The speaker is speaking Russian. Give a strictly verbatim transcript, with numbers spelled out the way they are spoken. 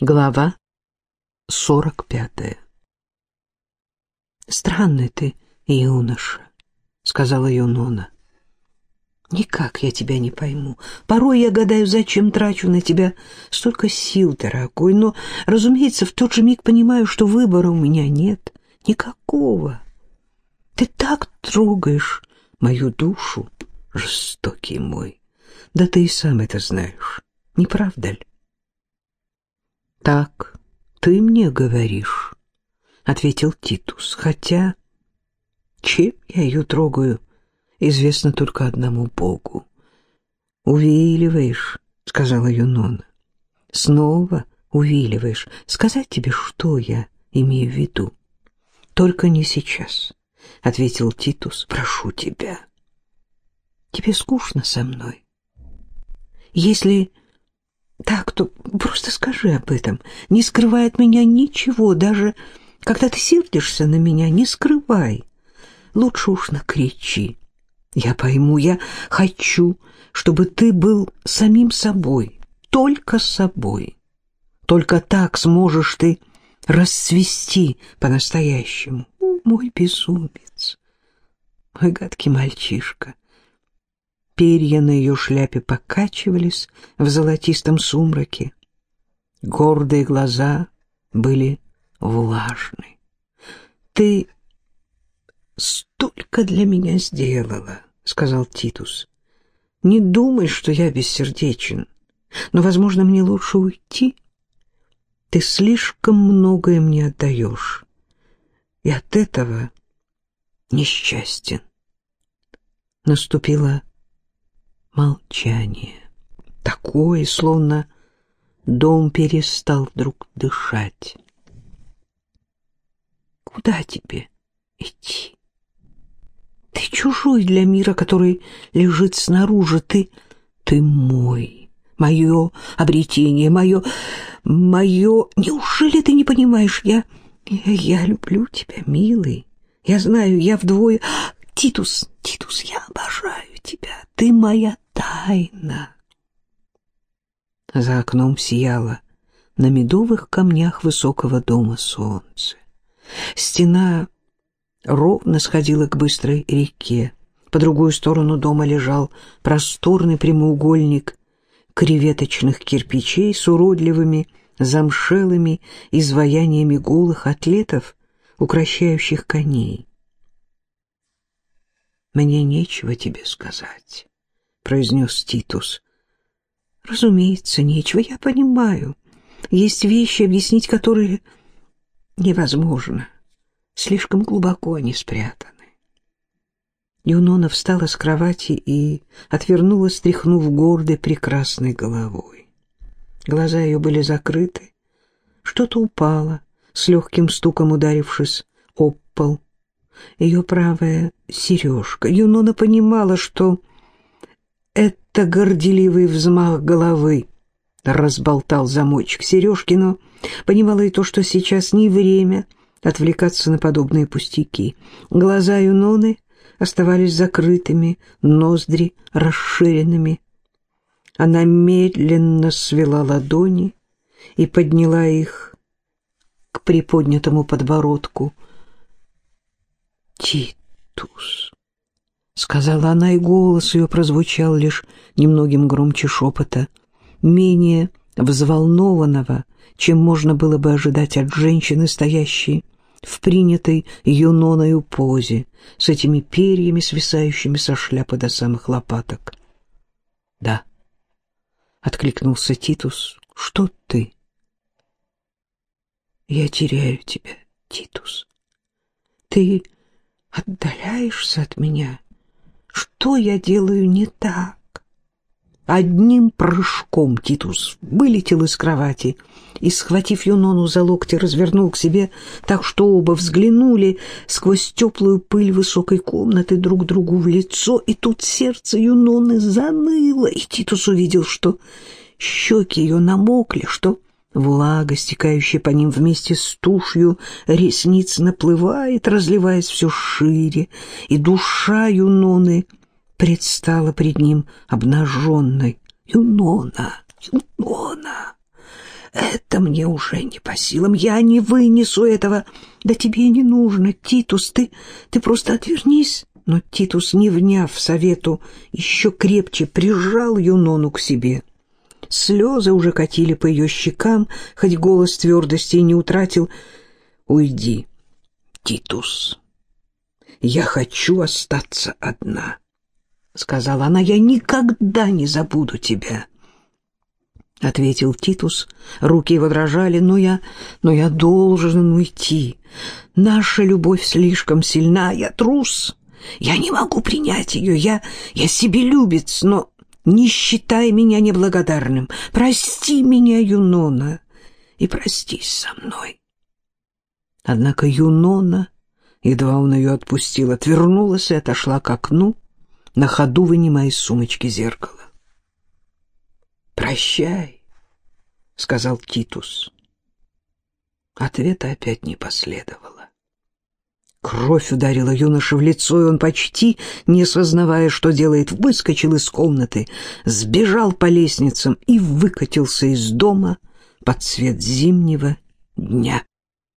Глава сорок пятая. «Странный ты, юноша», — сказала Юнона. «Никак я тебя не пойму. Порой я гадаю, зачем трачу на тебя столько сил, дорогой, но, разумеется, в тот же миг понимаю, что выбора у меня нет. Никакого. Ты так трогаешь мою душу, жестокий мой. Да ты и сам это знаешь, не правда ли?» «Так ты мне говоришь», — ответил Титус, «хотя чем я ее трогаю, известно только одному Богу». «Увиливаешь», — сказала Юнона, — «снова увиливаешь. Сказать тебе, что я имею в виду?» «Только не сейчас», — ответил Титус, — «прошу тебя». «Тебе скучно со мной? Если так, то просто скажи об этом. Не скрывай от меня ничего, даже когда ты сердишься на меня, не скрывай. Лучше уж накричи. Я пойму, я хочу, чтобы ты был самим собой, только собой. Только так сможешь ты расцвести по-настоящему. О, мой безумец, мой гадкий мальчишка. Перья на ее шляпе покачивались в золотистом сумраке. Гордые глаза были влажны. «Ты столько для меня сделала», — сказал Титус. «Не думай, что я бессердечен, но, возможно, мне лучше уйти. Ты слишком многое мне отдаешь, и от этого несчастен». Наступила молчание, такое, словно дом перестал вдруг дышать. «Куда тебе идти? Ты чужой для мира, который лежит снаружи. Ты, ты мой, мое обретение, мое, мое... Неужели ты не понимаешь? Я, я, я люблю тебя, милый. Я знаю, я вдвое... Титус, Титус, я обожаю тебя. Ты моя тайна». За окном сияло на медовых камнях высокого дома солнце. Стена ровно сходила к быстрой реке. По другую сторону дома лежал просторный прямоугольник креветочных кирпичей с уродливыми замшелыми изваяниями голых атлетов, укращающих коней. «Мне нечего тебе сказать», — произнес Титус. «Разумеется, нечего, я понимаю. Есть вещи, объяснить которые невозможно. Слишком глубоко они спрятаны». Юнона встала с кровати и отвернулась, стряхнув гордой прекрасной головой. Глаза ее были закрыты. Что-то упало, с легким стуком ударившись об пол. Ее правая сережка. Юнона понимала, что это горделивый взмах головы разболтал замочек сережки, но понимала и то, что сейчас не время отвлекаться на подобные пустяки. Глаза Юноны оставались закрытыми, ноздри расширенными. Она медленно свела ладони и подняла их к приподнятому подбородку. «Титус», — сказала она, и голос ее прозвучал лишь немногим громче шепота, менее взволнованного, чем можно было бы ожидать от женщины, стоящей в принятой Юноною позе, с этими перьями, свисающими со шляпы до самых лопаток. «Да», — откликнулся Титус, — «что ты?» «Я теряю тебя, Титус. Ты отдаляешься от меня. Что я делаю не так?» Одним прыжком Титус вылетел из кровати и, схватив Юнону за локти, развернул к себе так, что оба взглянули сквозь теплую пыль высокой комнаты друг другу в лицо, и тут сердце Юноны заныло, и Титус увидел, что щеки ее намокли, что влага, стекающая по ним вместе с тушью ресниц, наплывает, разливаясь все шире, и душа Юноны предстала пред ним обнаженной. «Юнона! Юнона! Это мне уже не по силам. Я не вынесу этого. Да тебе не нужно, Титус, ты, ты просто отвернись. Но Титус, не вняв совету, еще крепче прижал Юнону к себе. Слезы уже катили по ее щекам, хоть голос твердости и не утратил. «Уйди, Титус, я хочу остаться одна», — сказала она. «Я никогда не забуду тебя», — ответил Титус. Руки его дрожали. «Но я, но я должен уйти. Наша любовь слишком сильна. Я трус. Я не могу принять ее. Я, я себелюбец, но не считай меня неблагодарным. Прости меня, Юнона, и простись со мной». Однако Юнона, едва он ее отпустил, отвернулась и отошла к окну, на ходу вынимая из сумочки зеркало. «Прощай», — сказал Титус. Ответа опять не последовало. Кровь ударила юноше в лицо, и он, почти не сознавая, что делает, выскочил из комнаты, сбежал по лестницам и выкатился из дома под свет зимнего дня.